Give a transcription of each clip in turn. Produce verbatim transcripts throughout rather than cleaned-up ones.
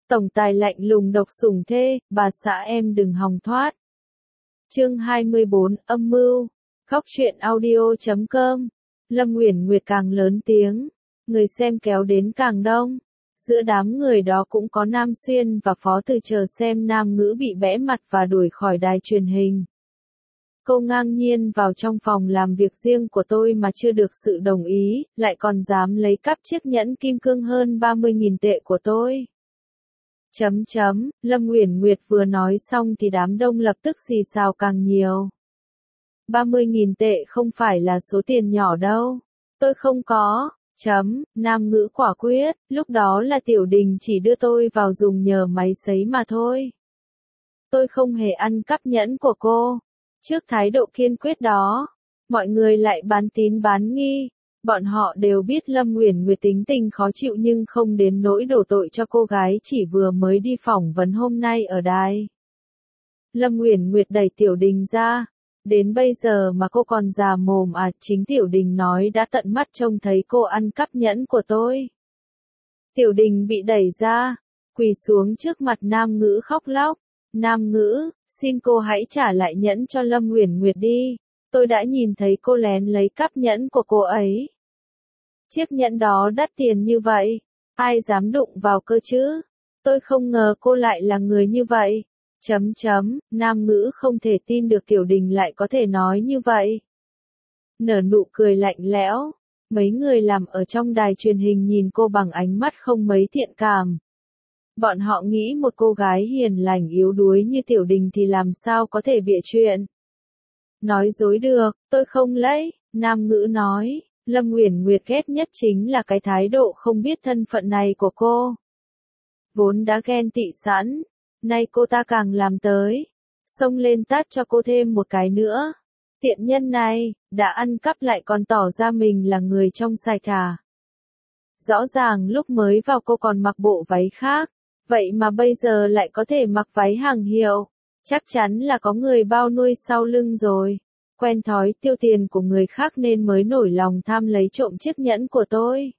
Tổng tài lạnh lùng độc sủng thê, bà xã em đừng hòng thoát. Chương hai mươi bốn, âm mưu. Khóc chuyện audio chấm com. Lâm Uyển Nguyệt càng lớn tiếng, người xem kéo đến càng đông. Giữa đám người đó cũng có Nam Xuyên và Phó Từ chờ xem Nam Ngữ bị bẽ mặt và đuổi khỏi đài truyền hình. Cô ngang nhiên vào trong phòng làm việc riêng của tôi mà chưa được sự đồng ý, lại còn dám lấy cắp chiếc nhẫn kim cương hơn ba mươi nghìn tệ của tôi. Chấm chấm, Lâm Uyển Nguyệt vừa nói xong thì đám đông lập tức xì xào càng nhiều. ba mươi nghìn tệ không phải là số tiền nhỏ đâu. Tôi không có. Chấm, Nam Ngữ quả quyết, lúc đó là Tiểu Đình chỉ đưa tôi vào dùng nhờ máy sấy mà thôi. Tôi không hề ăn cắp nhẫn của cô. Trước thái độ kiên quyết đó, mọi người lại bán tín bán nghi. Bọn họ đều biết Lâm Uyển Nguyệt tính tình khó chịu nhưng không đến nỗi đổ tội cho cô gái chỉ vừa mới đi phỏng vấn hôm nay ở đài. Lâm Uyển Nguyệt đẩy Tiểu Đình ra. Đến bây giờ mà cô còn già mồm à, chính Tiểu Đình nói đã tận mắt trông thấy cô ăn cắp nhẫn của tôi. Tiểu Đình bị đẩy ra, quỳ xuống trước mặt Nam Ngữ khóc lóc. Nam Ngữ, xin cô hãy trả lại nhẫn cho Lâm Uyển Nguyệt đi. Tôi đã nhìn thấy cô lén lấy cắp nhẫn của cô ấy. Chiếc nhẫn đó đắt tiền như vậy, ai dám đụng vào cơ chứ? Tôi không ngờ cô lại là người như vậy. Chấm chấm, Nam Ngữ không thể tin được Tiểu Đình lại có thể nói như vậy. Nở nụ cười lạnh lẽo, mấy người làm ở trong đài truyền hình nhìn cô bằng ánh mắt không mấy thiện cảm. Bọn họ nghĩ một cô gái hiền lành yếu đuối như Tiểu Đình thì làm sao có thể bịa chuyện. Nói dối được, tôi không lấy, Nam Ngữ nói. Lâm Uyển Nguyệt ghét nhất chính là cái thái độ không biết thân phận này của cô. Vốn đã ghen tị sẵn, nay cô ta càng làm tới, xông lên tát cho cô thêm một cái nữa. Tiện nhân này, đã ăn cắp lại còn tỏ ra mình là người trong sạch à. Rõ ràng lúc mới vào cô còn mặc bộ váy khác, vậy mà bây giờ lại có thể mặc váy hàng hiệu. Chắc chắn là có người bao nuôi sau lưng rồi. Quen thói tiêu tiền của người khác nên mới nổi lòng tham lấy trộm chiếc nhẫn của tôi.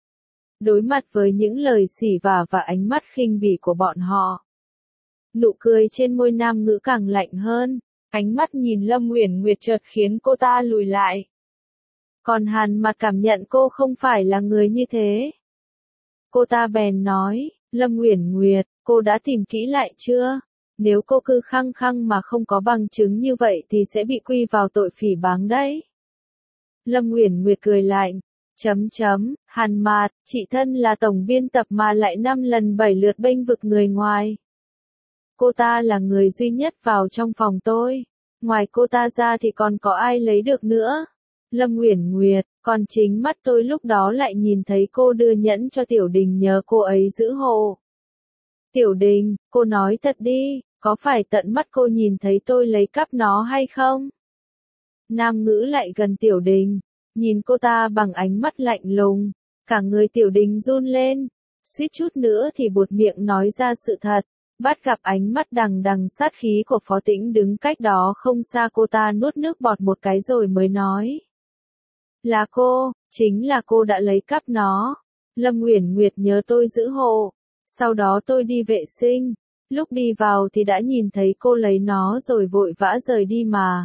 Đối mặt với những lời xỉ vả và ánh mắt khinh bỉ của bọn họ, nụ cười trên môi Nam Ngữ càng lạnh hơn, ánh mắt nhìn Lâm Uyển Nguyệt chợt khiến cô ta lùi lại. Còn Hàn Mặt cảm nhận cô không phải là người như thế. Cô ta bèn nói, Lâm Uyển Nguyệt, cô đã tìm kỹ lại chưa? Nếu cô cứ khăng khăng mà không có bằng chứng như vậy thì sẽ bị quy vào tội phỉ báng đấy. Lâm Uyển Nguyệt cười lạnh, chấm chấm, Hàn Mạt, chị thân là tổng biên tập mà lại năm lần bảy lượt bênh vực người ngoài. Cô ta là người duy nhất vào trong phòng tôi, ngoài cô ta ra thì còn có ai lấy được nữa. Lâm Uyển Nguyệt, còn chính mắt tôi lúc đó lại nhìn thấy cô đưa nhẫn cho Tiểu Đình nhờ cô ấy giữ hộ. Tiểu Đình, cô nói thật đi, có phải tận mắt cô nhìn thấy tôi lấy cắp nó hay không? Nam Ngữ lại gần Tiểu Đình, nhìn cô ta bằng ánh mắt lạnh lùng, cả người Tiểu Đình run lên, suýt chút nữa thì buột miệng nói ra sự thật. Bắt gặp ánh mắt đằng đằng sát khí của Phó Tĩnh đứng cách đó không xa, cô ta nuốt nước bọt một cái rồi mới nói. Là cô, chính là cô đã lấy cắp nó. Lâm Uyển Nguyệt nhớ tôi giữ hộ. Sau đó tôi đi vệ sinh. Lúc đi vào thì đã nhìn thấy cô lấy nó rồi vội vã rời đi mà.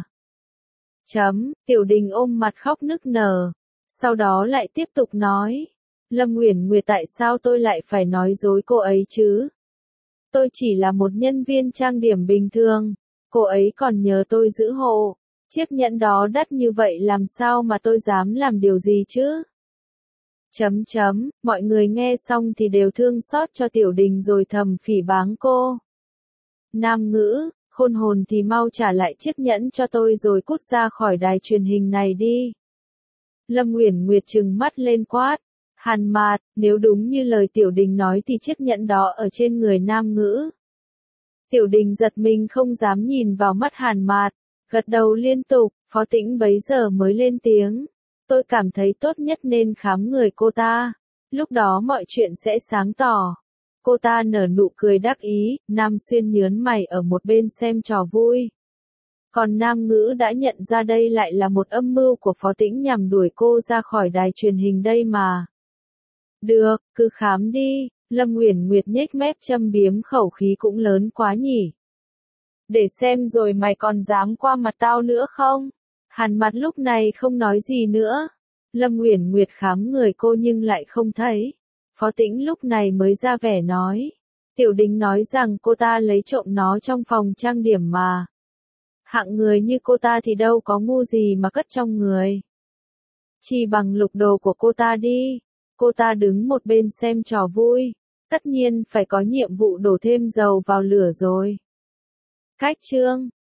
Chấm, Tiểu Đình ôm mặt khóc nức nở. Sau đó lại tiếp tục nói. Lâm Uyển Nguyệt, tại sao tôi lại phải nói dối cô ấy chứ? Tôi chỉ là một nhân viên trang điểm bình thường. Cô ấy còn nhờ tôi giữ hộ. Chiếc nhẫn đó đắt như vậy làm sao mà tôi dám làm điều gì chứ? Chấm chấm, mọi người nghe xong thì đều thương xót cho Tiểu Đình rồi thầm phỉ báng cô. Nam Ngữ, khôn hồn thì mau trả lại chiếc nhẫn cho tôi rồi cút ra khỏi đài truyền hình này đi. Lâm Uyển Nguyệt trừng mắt lên quát. Hàn Mạt, nếu đúng như lời Tiểu Đình nói thì chiếc nhẫn đó ở trên người Nam Ngữ. Tiểu Đình giật mình không dám nhìn vào mắt Hàn Mạt, gật đầu liên tục. Phó Tĩnh bấy giờ mới lên tiếng. Tôi cảm thấy tốt nhất nên khám người cô ta. Lúc đó mọi chuyện sẽ sáng tỏ. Cô ta nở nụ cười đắc ý, Nam Xuyên nhớn mày ở một bên xem trò vui. Còn Nam Ngữ đã nhận ra đây lại là một âm mưu của Phó Tĩnh nhằm đuổi cô ra khỏi đài truyền hình đây mà. Được, cứ khám đi, Lâm Uyển Nguyệt nhếch mép châm biếm khẩu khí cũng lớn quá nhỉ. Để xem rồi mày còn dám qua mặt tao nữa không? Hàn Mặt lúc này không nói gì nữa. Lâm Uyển Nguyệt khám người cô nhưng lại không thấy. Phó Tĩnh lúc này mới ra vẻ nói. Tiểu Đình nói rằng cô ta lấy trộm nó trong phòng trang điểm mà. Hạng người như cô ta thì đâu có ngu gì mà cất trong người. Chỉ bằng lục đồ của cô ta đi. Cô ta đứng một bên xem trò vui. Tất nhiên phải có nhiệm vụ đổ thêm dầu vào lửa rồi. Cách chương